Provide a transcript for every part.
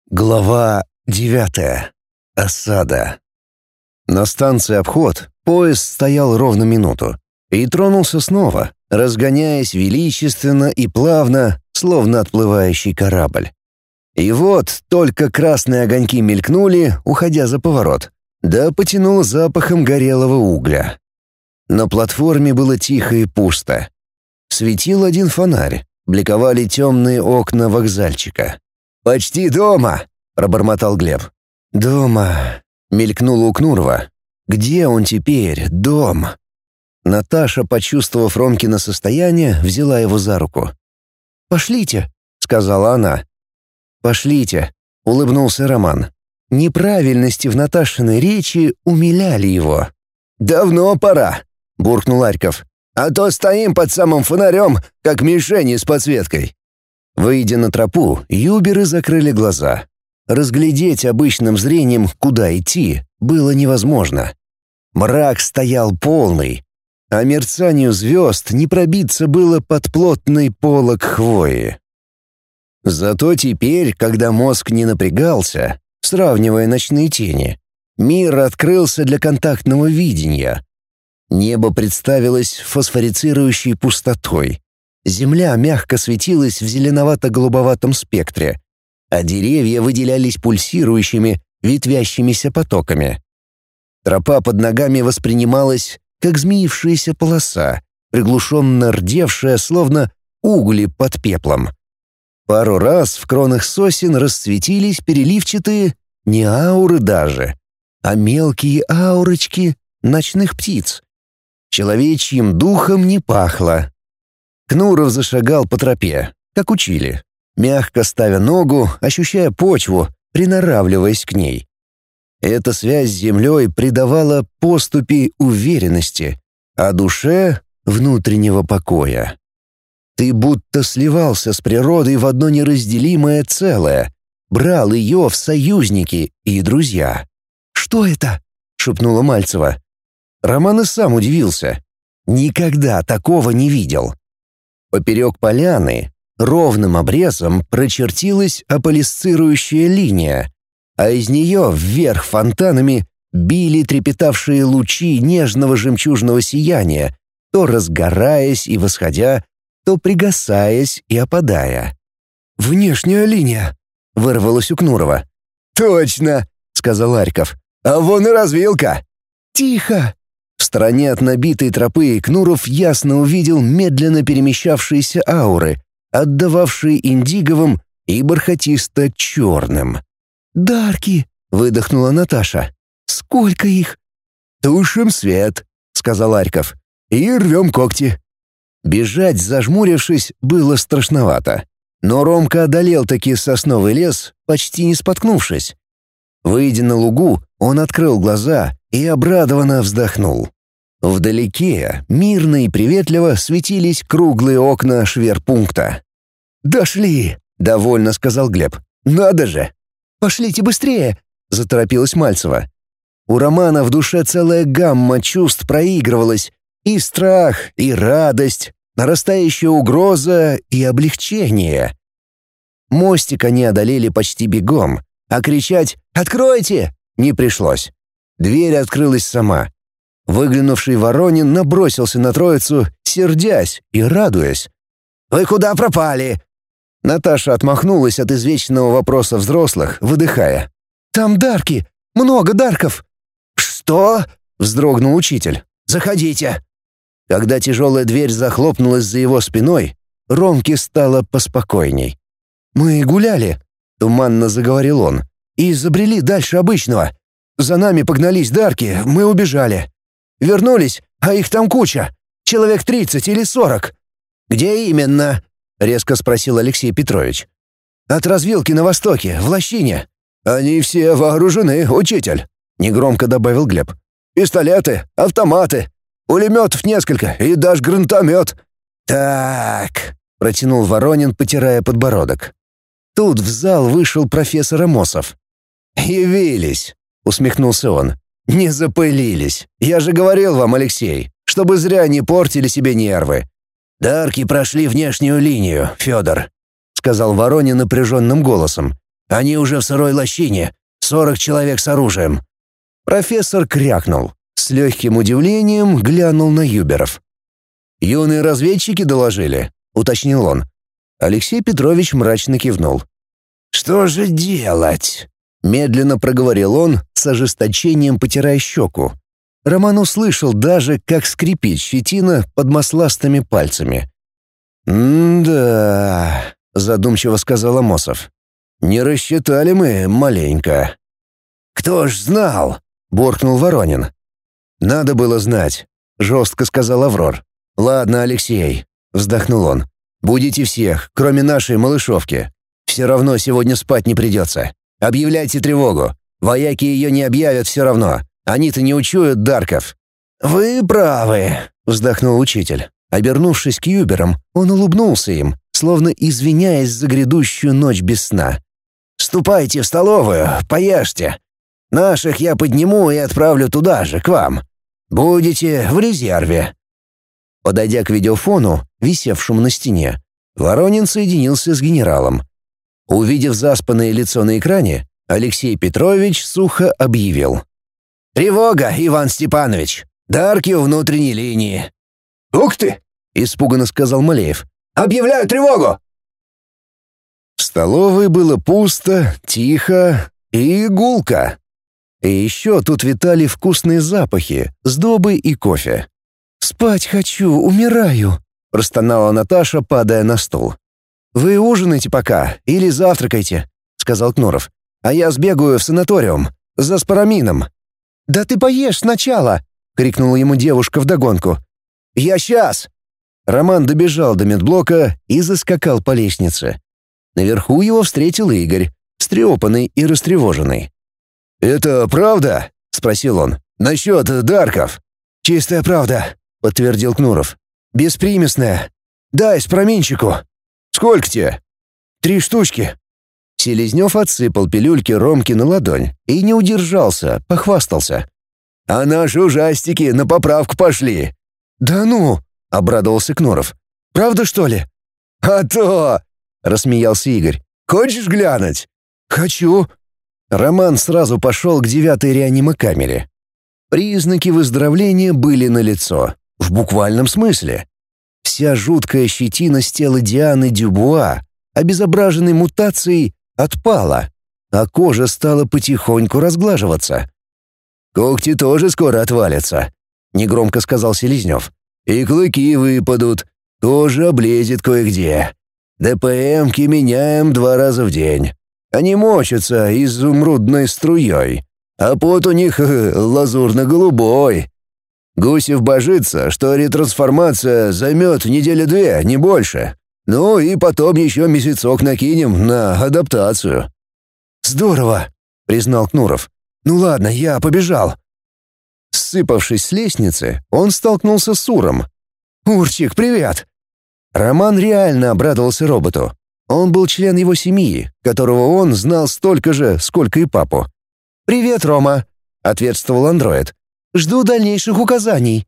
Глава 9. Осада. На станции «Обход» поезд стоял ровно минуту и тронулся снова, разгоняясь величественно и плавно, словно отплывающий корабль. И вот только красные огоньки мелькнули, уходя за поворот, да потянуло запахом горелого угля. На платформе было тихо и пусто. Светил один фонарь, бликовали темные окна вокзальчика. «Почти дома!» — пробормотал Глеб. «Дома!» — мелькнуло у Кнурова. «Где он теперь? Дом!» Наташа, почувствовав Ромкино состояние, взяла его за руку. «Пошлите!» — сказала она. «Пошлите!» — улыбнулся Роман. Неправильности в Наташиной речи умиляли его. «Давно пора!» — буркнул Арьков. «А то стоим под самым фонарем, как мишени с подсветкой». Выйдя на тропу, юберы закрыли глаза. Разглядеть обычным зрением, куда идти, было невозможно. Мрак стоял полный, а мерцанию звезд не пробиться было под плотный полог хвои. Зато теперь, когда мозг не напрягался, сравнивая ночные тени, мир открылся для контактного видения. Небо представилось фосфорицирующей пустотой. Земля мягко светилась в зеленовато-голубоватом спектре, а деревья выделялись пульсирующими, ветвящимися потоками. Тропа под ногами воспринималась, как змеившаяся полоса, приглушенно рдевшая, словно угли под пеплом. Пару раз в кронах сосен расцветились переливчатые, не ауры даже, а мелкие аурочки ночных птиц. Человечьим духом не пахло. Кнуров зашагал по тропе, как учили, мягко ставя ногу, ощущая почву, приноравливаясь к ней. Эта связь с землей придавала поступи уверенности, а душе — внутреннего покоя. Ты будто сливался с природой в одно неразделимое целое, брал ее в союзники и друзья. «Что это?» — шепнула Мальцева. Роман и сам удивился. Никогда такого не видел. Поперек поляны ровным обрезом прочертилась аполисцирующая линия, а из нее вверх фонтанами били трепетавшие лучи нежного жемчужного сияния, то разгораясь и восходя, то пригасаясь и опадая. «Внешняя линия!» — вырвалось у Кнурова. «Точно!» — сказал Арьков. «А вон и развилка!» «Тихо!» В стороне от набитой тропы Кнуров ясно увидел медленно перемещавшиеся ауры, отдававшие индиговым и бархатисто-черным. «Дарки!» — выдохнула Наташа. «Сколько их?» «Тушим свет», — сказал Арьков, — «и рвем когти». Бежать, зажмурившись, было страшновато. Но Ромка одолел таки сосновый лес, почти не споткнувшись. Выйдя на лугу, он открыл глаза и обрадованно вздохнул. Вдалеке, мирно и приветливо, светились круглые окна шверпункта. «Дошли!» — довольно сказал Глеб. «Надо же!» «Пошлите быстрее!» — заторопилась Мальцева. У Романа в душе целая гамма чувств проигрывалась. И страх, и радость, нарастающая угроза и облегчение. Мостик они одолели почти бегом, а кричать «Откройте!» не пришлось. Дверь открылась сама. Выглянувший Воронин набросился на троицу, сердясь и радуясь. «Вы куда пропали?» Наташа отмахнулась от извечного вопроса взрослых, выдыхая. «Там дарки! Много дарков!» «Что?» — вздрогнул учитель. «Заходите!» Когда тяжелая дверь захлопнулась за его спиной, Ромке стало поспокойней. «Мы гуляли», — туманно заговорил он, — «и забрели дальше обычного. За нами погнались дарки, мы убежали. Вернулись, а их там куча. Человек 30 или 40. «Где именно?» — резко спросил Алексей Петрович. «От развилки на востоке, в лощине». «Они все вооружены, учитель», — негромко добавил Глеб. «Пистолеты, автоматы, пулеметов несколько и даже гранатомет». «Так», — протянул Воронин, потирая подбородок. Тут в зал вышел профессор Амосов. «Явились», — усмехнулся он. «Не запылились. Я же говорил вам, Алексей, чтобы зря не портили себе нервы. Дарки прошли внешнюю линию, Федор», — сказал Воронин напряженным голосом. Они уже в сырой лощине. 40 человек с оружием». Профессор крякнул. С легким удивлением глянул на юберов. «Юные разведчики доложили?» — уточнил он. Алексей Петрович мрачно кивнул. «Что же делать?» — медленно проговорил он, с ожесточением потирая щеку. Роман услышал даже, как скрипит щетина под масластыми пальцами. «Да», — задумчиво сказал Амосов. «Не рассчитали мы маленько». «Кто ж знал?» — буркнул Воронин. «Надо было знать», — жестко сказал Аврор. «Ладно, Алексей», — вздохнул он. «Будите всех, кроме нашей малышовки. Все равно сегодня спать не придется. Объявляйте тревогу. Вояки ее не объявят все равно. Они-то не учуют Дарков». «Вы правы», — вздохнул учитель. Обернувшись к юберам, он улыбнулся им, словно извиняясь за грядущую ночь без сна. «Ступайте в столовую, поешьте. Наших я подниму и отправлю туда же, к вам. Будете в резерве». Подойдя к видеофону, висевшему на стене, Воронин соединился с генералом. Увидев заспанное лицо на экране, Алексей Петрович сухо объявил: «Тревога, Иван Степанович! Дарки у внутренней линии!» «Ух ты!» — испуганно сказал Малеев. «Объявляю тревогу!» В столовой было пусто, тихо и гулко. И еще тут витали вкусные запахи, сдобы и кофе. «Спать хочу, умираю», — простонала Наташа, падая на стул. «Вы ужинайте пока или завтракайте», — сказал Кнуров. «А я сбегаю в санаториум, за спарамином». «Да ты поешь сначала!» — крикнула ему девушка вдогонку. «Я сейчас!» Роман добежал до медблока и заскакал по лестнице. Наверху его встретил Игорь, встрепанный и растревоженный. «Это правда?» — спросил он. «Насчет Дарков?» «Чистая правда», — подтвердил Кнуров. «Беспримесная. Дай с проминчику». «Сколько тебе?» 3 штучки». Селезнев отсыпал пилюльки Ромке на ладонь и не удержался, похвастался. «А наши ужастики на поправку пошли». «Да ну!» — обрадовался Кнуров. «Правда, что ли?» «А то!» — рассмеялся Игорь. «Хочешь глянуть?» «Хочу». Роман сразу пошел к 9-й реанимокамере. Признаки выздоровления были налицо, в буквальном смысле. Вся жуткая щетина с тела Дианы Дюбуа, обезображенной мутацией, отпала, а кожа стала потихоньку разглаживаться. «Когти тоже скоро отвалятся», — негромко сказал Селезнев. «И клыки выпадут, тоже облезет кое-где. ДПМки меняем 2 раза в день. Они мочатся изумрудной струей, а пот у них лазурно-голубой. Гусев божится, что ретрансформация займет 2 недели, не больше. Ну и потом еще месяцок накинем на адаптацию». «Здорово», — признал Кнуров. «Ну ладно, я побежал». Сыпавшись с лестницы, он столкнулся с Уром. «Урчик, привет!» Роман реально обрадовался роботу. Он был член его семьи, которого он знал столько же, сколько и папу. «Привет, Рома», — ответствовал андроид. «Жду дальнейших указаний».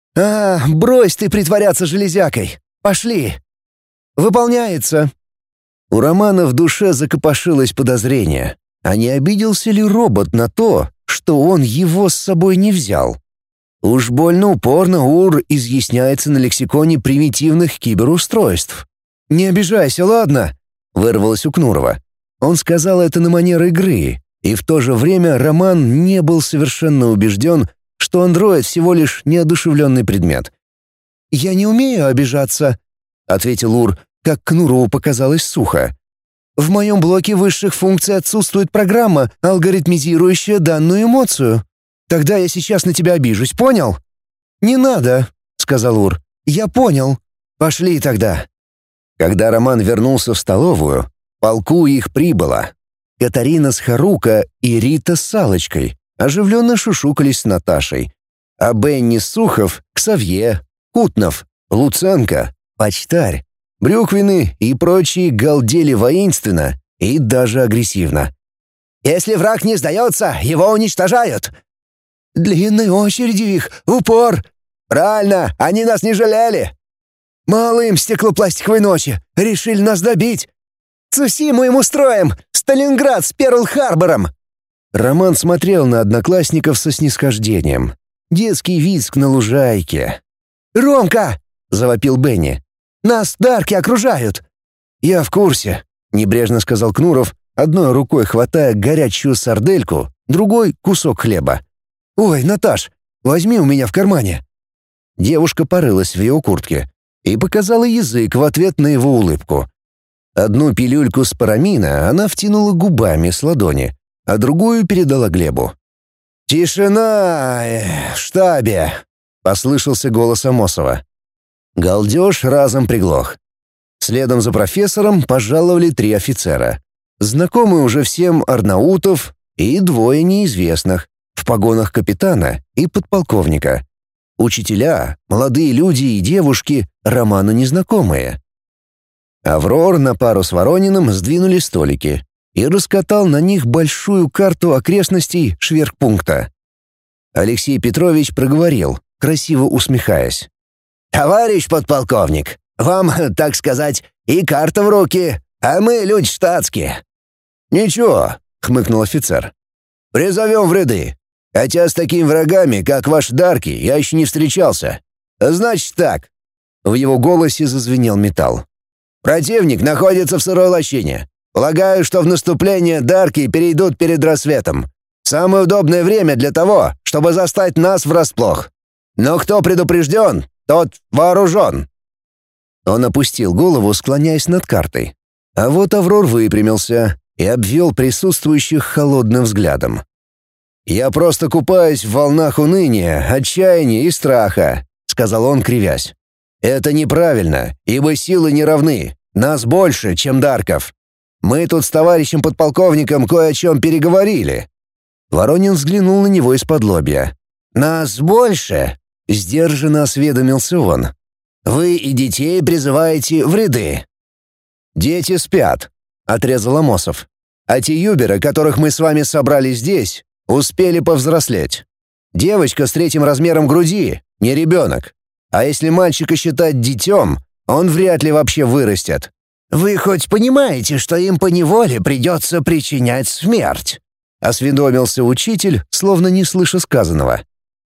Брось ты притворяться железякой. Пошли». «Выполняется». У Романа в душе закопошилось подозрение. А не обиделся ли робот на то, что он его с собой не взял? Уж больно упорно Ур изъясняется на лексиконе примитивных киберустройств. «Не обижайся, ладно?» — вырвалось у Кнурова. Он сказал это на манер игры, и в то же время Роман не был совершенно убежден, что андроид всего лишь неодушевленный предмет. «Я не умею обижаться», — ответил Ур, как Кнурову показалось сухо. «В моем блоке высших функций отсутствует программа, алгоритмизирующая данную эмоцию. Тогда я сейчас на тебя обижусь, понял?» «Не надо», — сказал Ур. «Я понял. Пошли тогда». Когда Роман вернулся в столовую, полку их прибыло. Катарина с Харука и Рита с Салочкой оживленно шушукались с Наташей, а Бенни Сухов, Ксавье, Кутнов, Луценко, Почтарь, Брюквины и прочие галдели воинственно и даже агрессивно. «Если враг не сдается, его уничтожают!» «Длинной очередью их, в упор!» «Правильно, они нас не жалели!» «Мало им стеклопластиковой ночи, решили нас добить!» Цусиму им устроим! Сталинград с Перл-Харбором!» Роман смотрел на одноклассников со снисхождением. Детский визг на лужайке. «Ромка!» — завопил Бенни. «Нас дарки окружают!» «Я в курсе», — небрежно сказал Кнуров, одной рукой хватая горячую сардельку, другой — кусок хлеба. «Ой, Наташ, возьми у меня в кармане». Девушка порылась в его куртке и показала язык в ответ на его улыбку. Одну пилюльку спорамина она втянула губами с ладони, а другую передала Глебу. «Тишина в штабе!» — послышался голос Амосова. Галдеж разом приглох. Следом за профессором пожаловали 3 офицера. Знакомые уже всем Арнаутов и 2 неизвестных, в погонах капитана и подполковника. Учителя, молодые люди и девушки, Роману незнакомые. Аврор на пару с Ворониным сдвинули столики и раскатал на них большую карту окрестностей шверхпункта. Алексей Петрович проговорил, красиво усмехаясь. «Товарищ подполковник, вам, так сказать, и карта в руки, а мы люди штатские». «Ничего», — хмыкнул офицер. «Призовем в ряды. Хотя с такими врагами, как ваш Дарки, я еще не встречался. Значит так». В его голосе зазвенел металл. «Противник находится в сырой лощине. Полагаю, что в наступление Дарки перейдут перед рассветом. Самое удобное время для того, чтобы застать нас врасплох. Но кто предупрежден, тот вооружен». Он опустил голову, склоняясь над картой. А вот Аврор выпрямился и обвел присутствующих холодным взглядом. «Я просто купаюсь в волнах уныния, отчаяния и страха», — сказал он, кривясь. «Это неправильно, ибо силы не равны. Нас больше, чем Дарков. Мы тут с товарищем подполковником кое о чем переговорили». Воронин взглянул на него из-подлобья. «Нас больше?» — сдержанно осведомился он. «Вы и детей призываете в ряды». «Дети спят», — отрезал Амосов. «А те юберы, которых мы с вами собрали здесь, успели повзрослеть. Девочка с 3 размером груди — не ребенок. А если мальчика считать детем, он вряд ли вообще вырастет». «Вы хоть понимаете, что им поневоле придется причинять смерть?» — осведомился учитель, словно не слыша сказанного.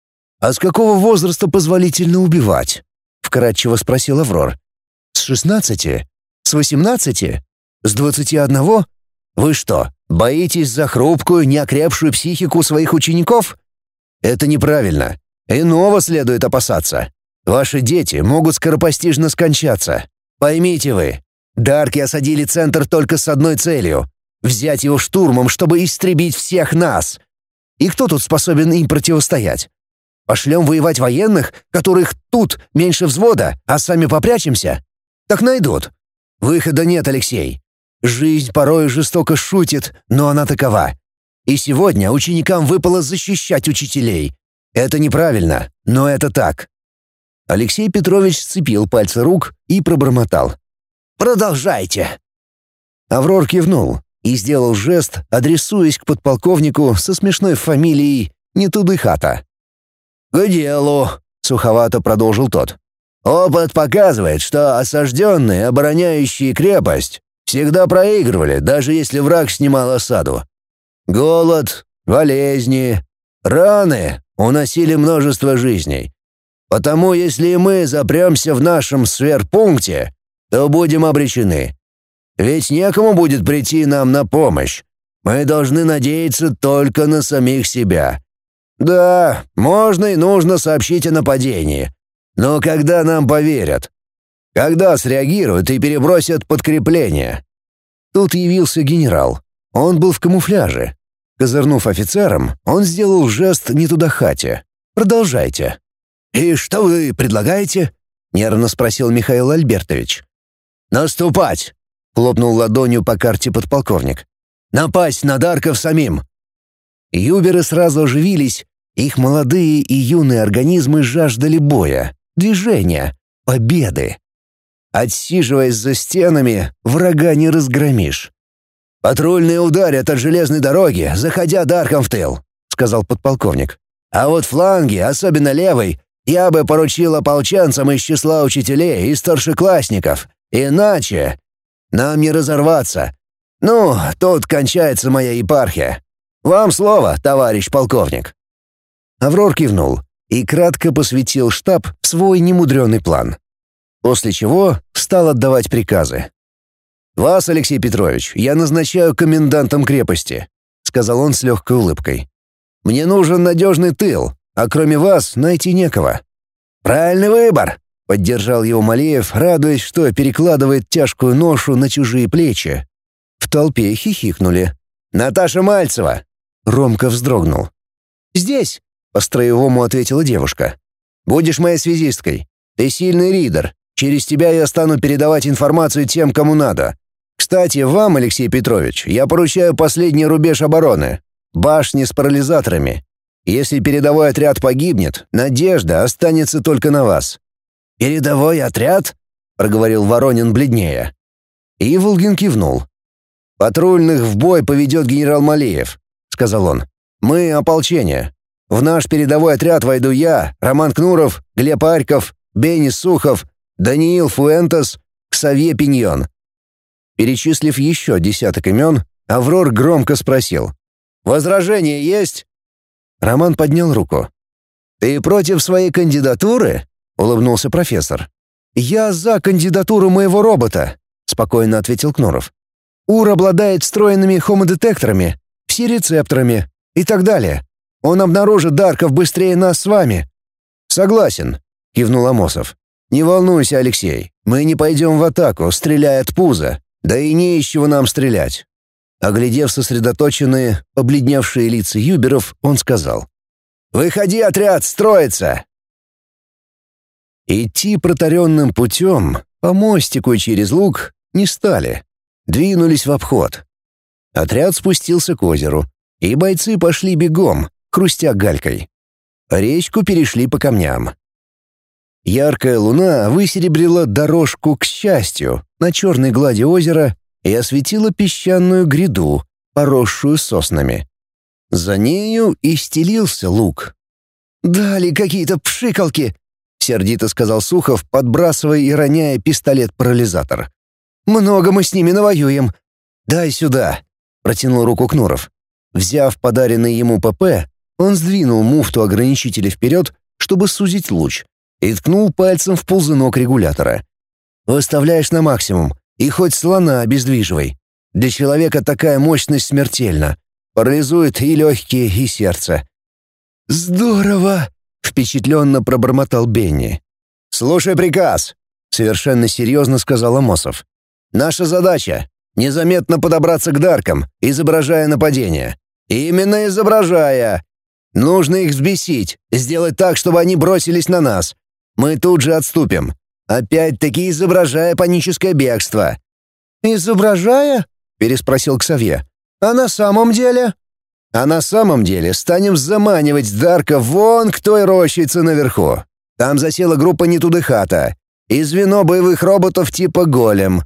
«А с какого возраста позволительно убивать?» — вкратчиво спросил Аврор. «С 16? С 18? С 21? Вы что, боитесь за хрупкую, неокрепшую психику своих учеников? Это неправильно. Иного следует опасаться. Ваши дети могут скоропостижно скончаться. Поймите вы, Дарки осадили центр только с одной целью — взять его штурмом, чтобы истребить всех нас. И кто тут способен им противостоять? Пошлем воевать военных, которых тут меньше взвода, а сами попрячемся? Так найдут. Выхода нет, Алексей. Жизнь порой жестоко шутит, но она такова. И сегодня ученикам выпало защищать учителей. Это неправильно, но это так». Алексей Петрович сцепил пальцы рук и пробормотал. «Продолжайте». Аврор кивнул и сделал жест, адресуясь к подполковнику со смешной фамилией Нетудыхата. «К делу», — суховато продолжил тот. «Опыт показывает, что осажденные, обороняющие крепость, всегда проигрывали, даже если враг снимал осаду. Голод, болезни, раны уносили множество жизней. Потому если мы запремся в нашем сверхпункте, то будем обречены. Ведь некому будет прийти нам на помощь. Мы должны надеяться только на самих себя. Да, можно и нужно сообщить о нападении. Но когда нам поверят? Когда среагируют и перебросят подкрепление?» Тут явился генерал. Он был в камуфляже. Козырнув офицером, он сделал жест Нетудахате. «Продолжайте». «И что вы предлагаете?» — нервно спросил Михаил Альбертович. «Наступать!» — хлопнул ладонью по карте подполковник. «Напасть на Дарков самим!» Юберы сразу оживились. Их молодые и юные организмы жаждали боя, движения, победы. Отсиживаясь за стенами, врага не разгромишь. «Патрульные ударят от железной дороги, заходя Дарком в тыл», — сказал подполковник. «А вот фланги, особенно левый, я бы поручил ополченцам из числа учителей и старшеклассников. Иначе нам не разорваться, Ну, тут кончается моя епархия. Вам слово, товарищ полковник». Аврор кивнул и кратко посвятил штаб в свой немудрёный план. После чего стал отдавать приказы. «Вас, Алексей Петрович, я назначаю комендантом крепости», — сказал он с легкой улыбкой. «Мне нужен надежный тыл, а кроме вас найти некого». «Правильный выбор», — поддержал его Малеев, радуясь, что перекладывает тяжкую ношу на чужие плечи. В толпе хихикнули. «Наташа Мальцева!» — Ромка вздрогнул. «Здесь!» — по-строевому ответила девушка. «Будешь моей связисткой. Ты сильный ридер. Через тебя я стану передавать информацию тем, кому надо. Кстати, вам, Алексей Петрович, я поручаю последний рубеж обороны. Башни с парализаторами. Если передовой отряд погибнет, надежда останется только на вас». «Передовой отряд?» — проговорил Воронин бледнее. Иволгин кивнул. «Патрульных в бой поведет генерал Малеев», — сказал он. «Мы — ополчение. В наш передовой отряд войду я, Роман Кнуров, Глеб Арьков, Бенни Сухов, Даниил Фуэнтес, Ксавье Пиньон». Перечислив еще десяток имен, Аврор громко спросил. «Возражения есть?» Роман поднял руку. «Ты против своей кандидатуры?» — улыбнулся профессор. «Я за кандидатуру моего робота», — спокойно ответил Кнуров. «Ур обладает встроенными хомодетекторами, пси-рецепторами и так далее. Он обнаружит Дарков быстрее нас с вами». «Согласен», — кивнул Амосов. «Не волнуйся, Алексей, мы не пойдем в атаку, стреляя от пуза, да и не из чего нам стрелять». Оглядев сосредоточенные, побледневшие лица юберов, он сказал: «Выходи, отряд, строиться!» Идти протаренным путем, по мостику и через луг, не стали. Двинулись в обход. Отряд спустился к озеру, и бойцы пошли бегом, хрустя галькой. Речку перешли по камням. Яркая луна высеребрила дорожку к счастью на черной глади озера и осветила песчаную гряду, поросшую соснами. За нею и стелился луг. «Дали какие-то пшикалки!» — сердито сказал Сухов, подбрасывая и роняя пистолет-парализатор. «Много мы с ними навоюем!» «Дай сюда!» — протянул руку Кнуров. Взяв подаренный ему ПП, он сдвинул муфту ограничителя вперед, чтобы сузить луч, и ткнул пальцем в ползунок регулятора. «Выставляешь на максимум, и хоть слона обездвиживай. Для человека такая мощность смертельна. Парализует и легкие, и сердце». «Здорово!» — впечатленно пробормотал Бенни. «Слушай приказ!» — совершенно серьезно сказал Амосов. «Наша задача — незаметно подобраться к Даркам, изображая нападение. Именно изображая. Нужно их взбесить, сделать так, чтобы они бросились на нас. Мы тут же отступим. Опять-таки изображая паническое бегство». «Изображая?» — переспросил Ксавье. «А на самом деле?» «А на самом деле станем заманивать Дарка вон к той рощице наверху. Там засела группа Нетудыхата и звено боевых роботов типа Голем».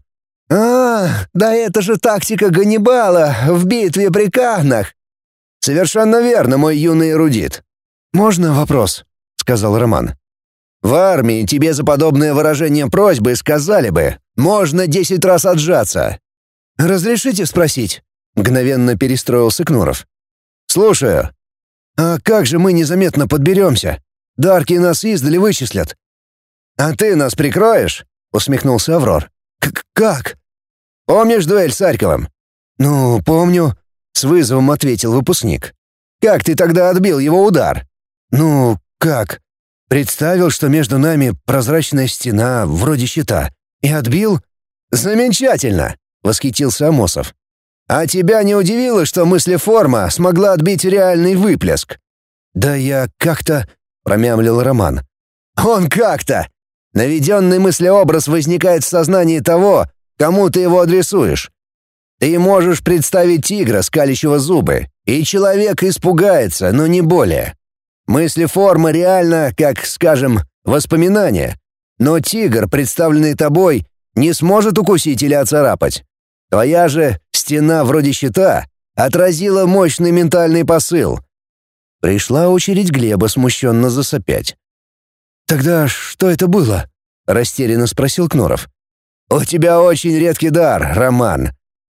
Да это же тактика Ганнибала в битве при Каннах!» «Совершенно верно, мой юный эрудит». «Можно вопрос?» — сказал Роман. «В армии тебе за подобное выражение просьбы сказали бы: можно 10 раз отжаться». «Разрешите спросить?» — мгновенно перестроился Кнуров. «Слушаю. А как же мы незаметно подберемся? Дарки нас издали вычислят». «А ты нас прикроешь?» — усмехнулся Аврор. «Как?» «Помнишь дуэль с Арьковым?» «Ну, помню», — с вызовом ответил выпускник. «Как ты тогда отбил его удар?» «Ну, как? Представил, что между нами прозрачная стена, вроде щита, и отбил?» «Замечательно!» — восхитился Амосов. «А тебя не удивило, что мыслеформа смогла отбить реальный выплеск?» «Да я как-то...» — промямлил Роман. «Он как-то! Наведенный мыслеобраз возникает в сознании того, кому ты его адресуешь. Ты можешь представить тигра, скалящего зубы, и человек испугается, но не более. Мыслеформа реально, как, скажем, воспоминание, но тигр, представленный тобой, не сможет укусить или оцарапать. Твоя же стена вроде щита отразила мощный ментальный посыл». Пришла очередь Глеба смущенно засопять. «Тогда что это было?» — растерянно спросил Кнуров. «У тебя очень редкий дар, Роман.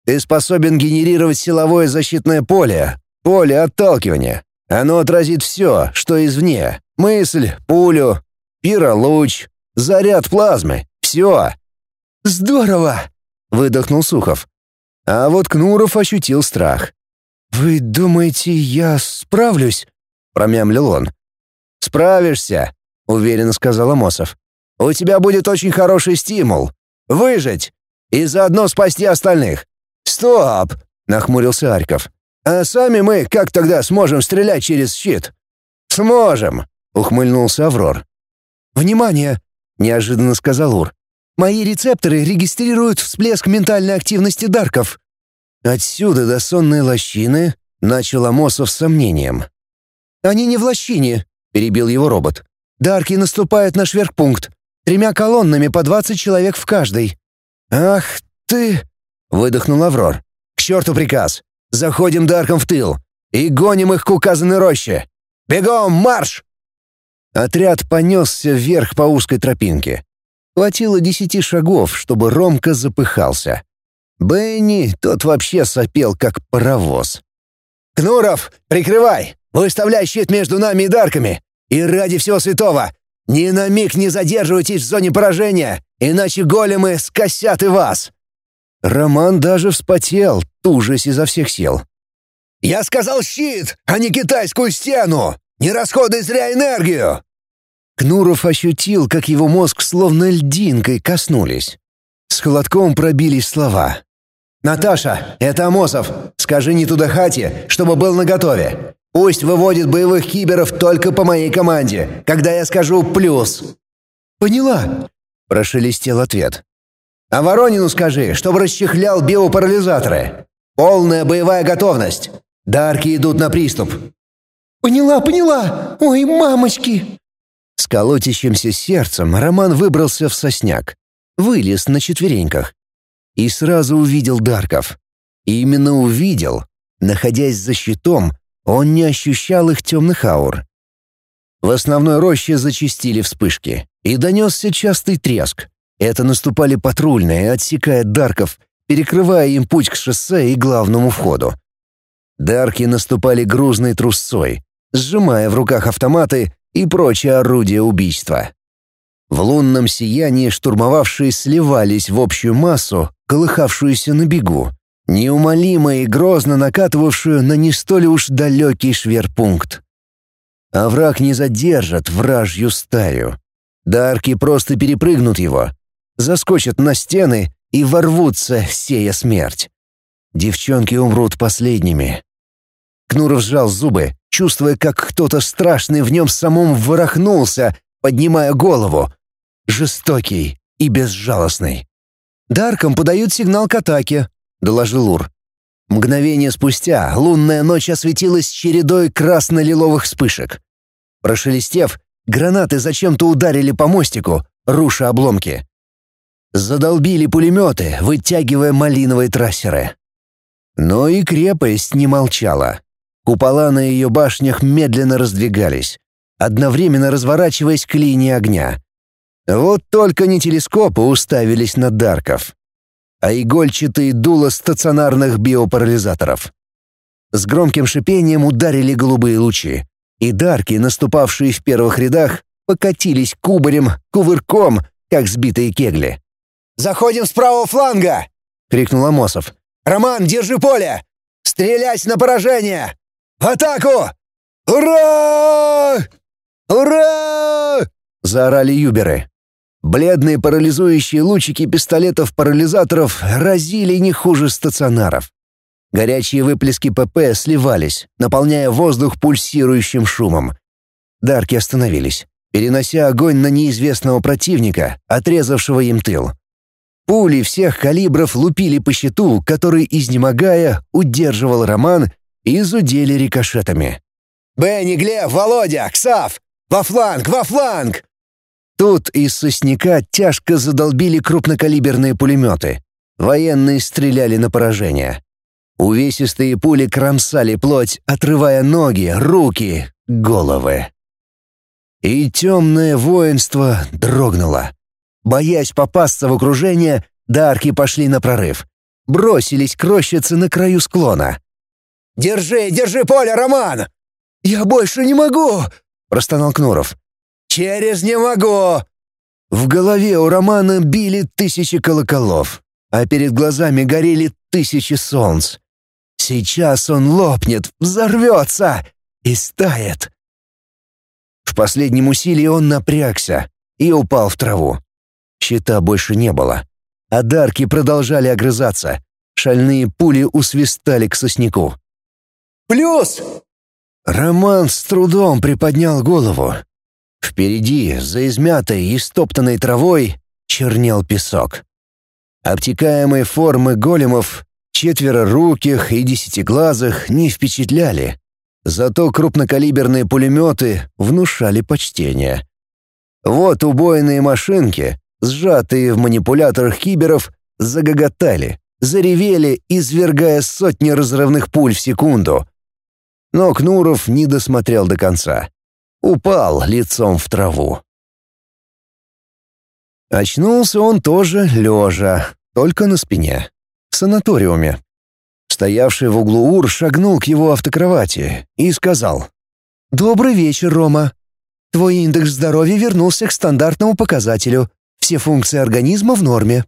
Ты способен генерировать силовое защитное поле, поле отталкивания. Оно отразит все, что извне. Мысль, пулю, пиролуч, заряд плазмы. Все. «Здорово!» — выдохнул Сухов. А вот Кнуров ощутил страх. «Вы думаете, я справлюсь?» — промямлил он. «Справишься», — уверенно сказал Амосов. «У тебя будет очень хороший стимул. Выжить и заодно спасти остальных». «Стоп!» — нахмурился Арьков. «А сами мы как тогда сможем стрелять через щит?» «Сможем», — ухмыльнулся Аврор. «Внимание!» — неожиданно сказал Ур. «Мои рецепторы регистрируют всплеск ментальной активности дарков». «Отсюда до сонной лощины», — начал Амосов с сомнением. «Они не в лощине», — перебил его робот. «Дарки наступают на шверхпункт. 3 колоннами по 20 человек в каждой». «Ах ты!» — выдохнул Аврор. «К черту приказ! Заходим дарком в тыл и гоним их к указанной роще! Бегом, марш!» Отряд понесся вверх по узкой тропинке. Хватило 10 шагов, чтобы Ромка запыхался. Бенни, тот вообще сопел, как паровоз. «Кнуров, прикрывай! Выставляй щит между нами и дарками! И ради всего святого, ни на миг не задерживайтесь в зоне поражения, иначе големы скосят и вас!» Роман даже вспотел, тужась изо всех сил. «Я сказал щит, а не китайскую стену! Не расходуй зря энергию!» Кнуров ощутил, как его мозг словно льдинкой коснулись. С холодком пробились слова. «Наташа, это Амосов. Скажи не туда хате, чтобы был наготове. Пусть выводит боевых киберов только по моей команде, когда я скажу «плюс». «Поняла», — прошелестел ответ. «А Воронину скажи, чтобы расчехлял биопарализаторы. Полная боевая готовность. Дарки идут на приступ». «Поняла! Ой, мамочки!» С колотящимся сердцем Роман выбрался в сосняк, вылез на четвереньках и сразу увидел дарков. И именно увидел. Находясь за щитом, он не ощущал их темных аур. В основной роще зачастили вспышки, и донесся частый треск. Это наступали патрульные, отсекая дарков, перекрывая им путь к шоссе и главному входу. Дарки наступали грузной трусцой, сжимая в руках автоматы и прочие орудия убийства. В лунном сиянии штурмовавшие сливались в общую массу, колыхавшуюся на бегу, неумолимо и грозно накатывавшую на не столь уж далекий шверпункт. А враг не задержит вражью стаю. Дарки просто перепрыгнут его, заскочат на стены и ворвутся, сея смерть. Девчонки умрут последними. Кнуров сжал зубы, чувствуя, как кто-то страшный в нем самом ворохнулся, поднимая голову. Жестокий и безжалостный. «Даркам подают сигнал к атаке», — доложил Ур. Мгновение спустя лунная ночь осветилась чередой красно-лиловых вспышек. Прошелестев, гранаты зачем-то ударили по мостику, руша обломки. Задолбили пулеметы, вытягивая малиновые трассеры. Но и крепость не молчала. Купола на ее башнях медленно раздвигались, одновременно разворачиваясь к линии огня. Вот только не телескопы уставились на дарков, а игольчатые дула стационарных биопарализаторов. С громким шипением ударили голубые лучи, и дарки, наступавшие в первых рядах, покатились кубарем, кувырком, как сбитые кегли. «Заходим с правого фланга!» — крикнул Амосов. «Роман, держи поле! Стрелять на поражение! В атаку! Ура! Ура!» — заорали юберы. Бледные парализующие лучики пистолетов-парализаторов разили не хуже стационаров. Горячие выплески ПП сливались, наполняя воздух пульсирующим шумом. Дарки остановились, перенося огонь на неизвестного противника, отрезавшего им тыл. Пули всех калибров лупили по щиту, который, изнемогая, удерживал Роман, и зудели рикошетами. «Бенни, Глеб, Володя, Ксав! Во фланг, во фланг!» Тут из сосняка тяжко задолбили крупнокалиберные пулеметы. Военные стреляли на поражение. Увесистые пули кромсали плоть, отрывая ноги, руки, головы. И темное воинство дрогнуло. Боясь попасться в окружение, дарки пошли на прорыв. бросились к рощице на краю склона. «Держи, держи поле, Роман!» «Я больше не могу!» — простонал Кнуров. «Через не могу!» В голове у Романа били 1000 колоколов, а перед глазами горели 1000 солнц. Сейчас он лопнет, взорвется и стает. В последнем усилии он напрягся и упал в траву. Щита больше не было. А дарки продолжали огрызаться. Шальные пули усвистали к сосняку. «Плюс!» Роман с трудом приподнял голову. Впереди, за измятой и стоптанной травой, чернел песок. Обтекаемые формы големов, четвероруких и десятиглазых, не впечатляли. Зато крупнокалиберные пулеметы внушали почтение. Вот убойные машинки, сжатые в манипуляторах киберов, загоготали, заревели, извергая сотни разрывных пуль в секунду. Но Кнуров не досмотрел до конца. Упал лицом в траву. Очнулся он тоже лежа, только на спине, в санаториуме. Стоявший в углу Ур шагнул к его автокровати и сказал: «Добрый вечер, Рома. Твой индекс здоровья вернулся к стандартному показателю. Все функции организма в норме».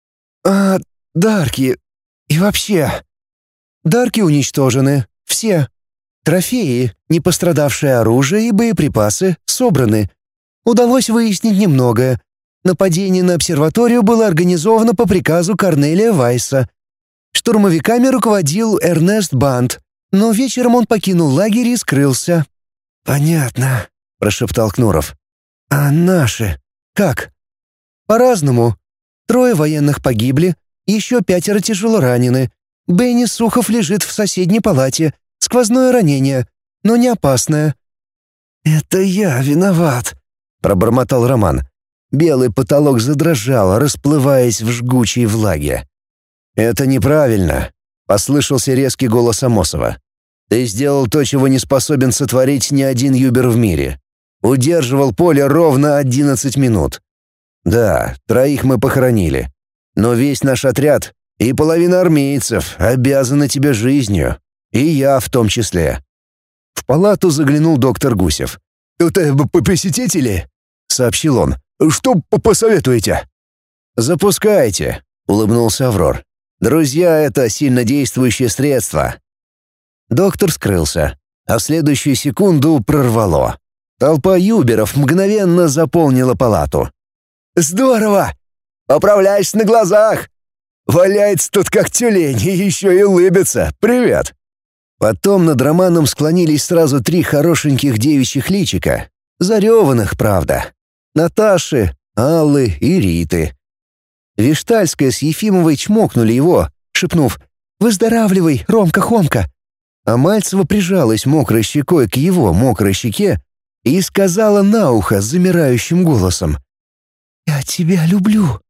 «А дарки? И вообще?» «Дарки уничтожены. Все. Трофеи, не пострадавшее оружие и боеприпасы собраны. Удалось выяснить немногое. Нападение на обсерваторию было организовано по приказу Корнелия Вайса. Штурмовиками руководил Эрнест Бант, но вечером он покинул лагерь и скрылся». «Понятно», — прошептал Кнуров. «А наши? Как?» «По-разному. 3 военных погибли, еще 5 тяжело ранены. Бенни Сухов лежит в соседней палате. Сквозное ранение, но не опасное». «Это я виноват», — пробормотал Роман. Белый потолок задрожал, расплываясь в жгучей влаге. «Это неправильно», — послышался резкий голос Амосова. «Ты сделал то, чего не способен сотворить ни один юбер в мире. Удерживал поле ровно 11 минут. Да, 3 мы похоронили. Но весь наш отряд и половина армейцев обязаны тебе жизнью. И я в том числе». В палату заглянул доктор Гусев. «Это посетители?» — сообщил он. «Что посоветуете?» «Запускайте», — улыбнулся Аврор. «Друзья — это сильнодействующее средство». Доктор скрылся, а в следующую секунду прорвало. Толпа юберов мгновенно заполнила палату. «Здорово! Поправляешься на глазах! Валяется тут как тюлень и еще и улыбится. Привет!» Потом над Романом склонились сразу 3 хорошеньких девичьих личика. Зареванных, правда. Наташи, Аллы и Риты. Виштальская с Ефимовой чмокнули его, шепнув: «Выздоравливай, Ромка-Хомка!» А Мальцева прижалась мокрой щекой к его мокрой щеке и сказала на ухо замирающим голосом: «Я тебя люблю».